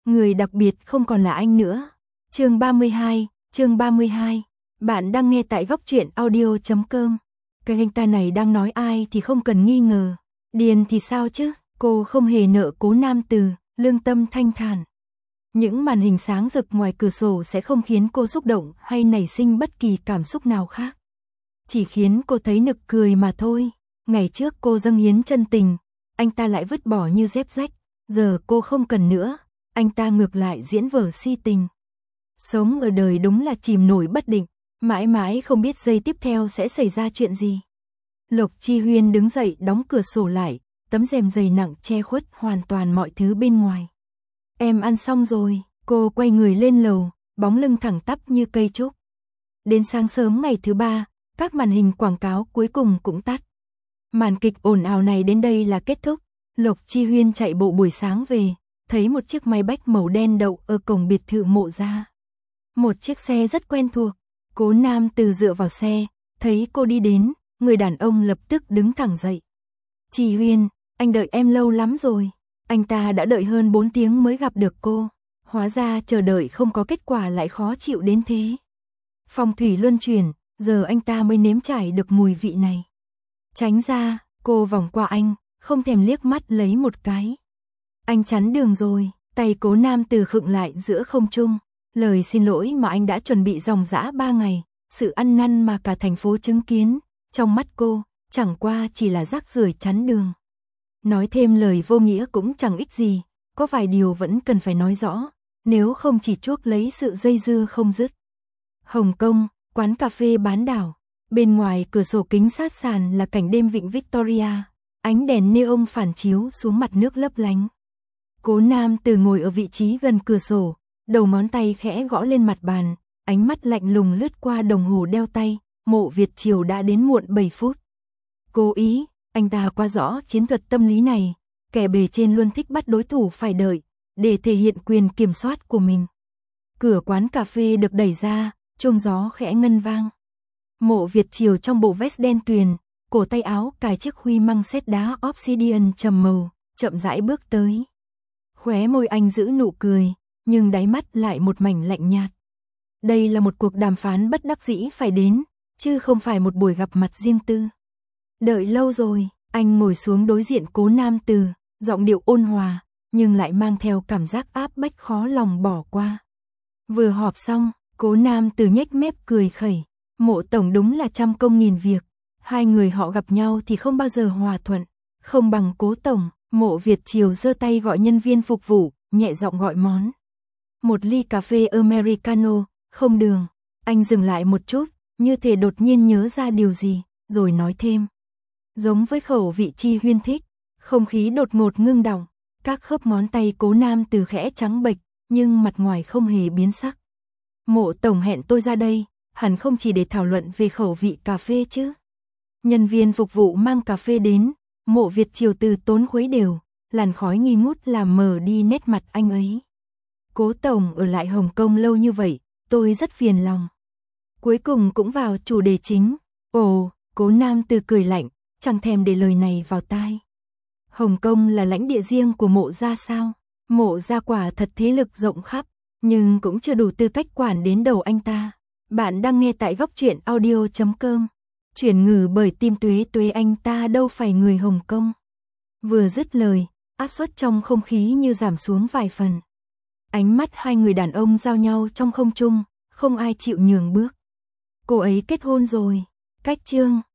Người đặc biệt không còn là anh nữa. Chương 32. Bạn đang nghe tại góc truyện audio.com. Cái anh ta này đang nói ai thì không cần nghi ngờ. Điền thì sao chứ, cô không hề nợ Cố Nam Từ, lương tâm thanh thản. Những màn hình sáng rực ngoài cửa sổ sẽ không khiến cô xúc động hay nảy sinh bất kỳ cảm xúc nào khác. Chỉ khiến cô thấy nực cười mà thôi. Ngày trước cô dâng hiến chân tình, anh ta lại vứt bỏ như dép rách. Giờ cô không cần nữa, anh ta ngược lại diễn vở si tình. Sống ở đời đúng là chìm nổi bất định, mãi mãi không biết giây tiếp theo sẽ xảy ra chuyện gì. Lộc Chi Huyên đứng dậy đóng cửa sổ lại, tấm rèm dày nặng che khuất hoàn toàn mọi thứ bên ngoài. Em ăn xong rồi, cô quay người lên lầu, bóng lưng thẳng tắp như cây trúc. Đến sáng sớm ngày thứ ba, các màn hình quảng cáo cuối cùng cũng tắt. Màn kịch ồn ào này đến đây là kết thúc. Lộc Chi Huyên chạy bộ buổi sáng về, thấy một chiếc máy bách màu đen đậu ở cổng biệt thự Mộ gia. Một chiếc xe rất quen thuộc. Cố Nam Từ dựa vào xe, thấy cô đi đến, người đàn ông lập tức đứng thẳng dậy. Chi Huyên, anh đợi em lâu lắm rồi. Anh ta đã đợi hơn 4 tiếng mới gặp được cô. Hóa ra chờ đợi không có kết quả lại khó chịu đến thế. Phong thủy luân chuyển, giờ anh ta mới nếm trải được mùi vị này. Tránh ra, cô vòng qua anh, không thèm liếc mắt lấy một cái. Anh chắn đường rồi, tay Cố Nam Từ khựng lại giữa không trung. Lời xin lỗi mà anh đã chuẩn bị dòng dã 3 ngày, sự ăn năn mà cả thành phố chứng kiến, trong mắt cô, chẳng qua chỉ là rác rưởi chắn đường. Nói thêm lời vô nghĩa cũng chẳng ích gì, có vài điều vẫn cần phải nói rõ, nếu không chỉ chuốc lấy sự dây dưa không dứt. Hồng Kông, quán cà phê bán đảo, bên ngoài cửa sổ kính sát sàn là cảnh đêm vịnh Victoria, ánh đèn neon phản chiếu xuống mặt nước lấp lánh. Cố Nam Từ ngồi ở vị trí gần cửa sổ, đầu ngón tay khẽ gõ lên mặt bàn, ánh mắt lạnh lùng lướt qua đồng hồ đeo tay, Mộ Việt Triều đã đến muộn 7 phút. Cố ý, anh ta quá rõ chiến thuật tâm lý này, kẻ bề trên luôn thích bắt đối thủ phải đợi, để thể hiện quyền kiểm soát của mình. Cửa quán cà phê được đẩy ra, chuông gió khẽ ngân vang. Mộ Việt Triều trong bộ vest đen tuyền, cổ tay áo cài chiếc huy măng sét đá obsidian trầm màu, chậm rãi bước tới. Khóe môi anh giữ nụ cười, nhưng đáy mắt lại một mảnh lạnh nhạt. Đây là một cuộc đàm phán bất đắc dĩ phải đến, chứ không phải một buổi gặp mặt riêng tư. Đợi lâu rồi, anh ngồi xuống đối diện Cố Nam Từ, giọng điệu ôn hòa, nhưng lại mang theo cảm giác áp bách khó lòng bỏ qua. Vừa họp xong, Cố Nam Từ nhếch mép cười khẩy, Mộ tổng đúng là trăm công nghìn việc, hai người họ gặp nhau thì không bao giờ hòa thuận, không bằng Cố tổng. Mộ Việt Triều giơ tay gọi nhân viên phục vụ, nhẹ giọng gọi món. Một ly cà phê Americano, không đường. Anh dừng lại một chút, như thể đột nhiên nhớ ra điều gì, rồi nói thêm. Giống với khẩu vị Chi Huyên thích, không khí đột ngột ngưng đọng, các khớp ngón tay Cố Nam Từ khẽ trắng bệch, nhưng mặt ngoài không hề biến sắc. Mộ tổng hẹn tôi ra đây, hẳn không chỉ để thảo luận về khẩu vị cà phê chứ. Nhân viên phục vụ mang cà phê đến. Mộ Việt Triều từ tốn khuấy đều, làn khói nghi ngút làm mờ đi nét mặt anh ấy. Cố tổng ở lại Hồng Kông lâu như vậy, tôi rất phiền lòng. Cuối cùng cũng vào chủ đề chính. Ồ, Cố Nam Từ cười lạnh, chẳng thèm để lời này vào tai. Hồng Kông là lãnh địa riêng của Mộ gia sao? Mộ gia quả thật thế lực rộng khắp, nhưng cũng chưa đủ tư cách quản đến đầu anh ta. Bạn đang nghe tại góc truyện audio.com. Chuyển ngữ bởi Tim Tuế Tuế, anh ta đâu phải người Hồng Kông. Vừa dứt lời, áp suất trong không khí như giảm xuống vài phần. Ánh mắt hai người đàn ông giao nhau trong không trung, không ai chịu nhường bước. Cô ấy kết hôn rồi. Cách chương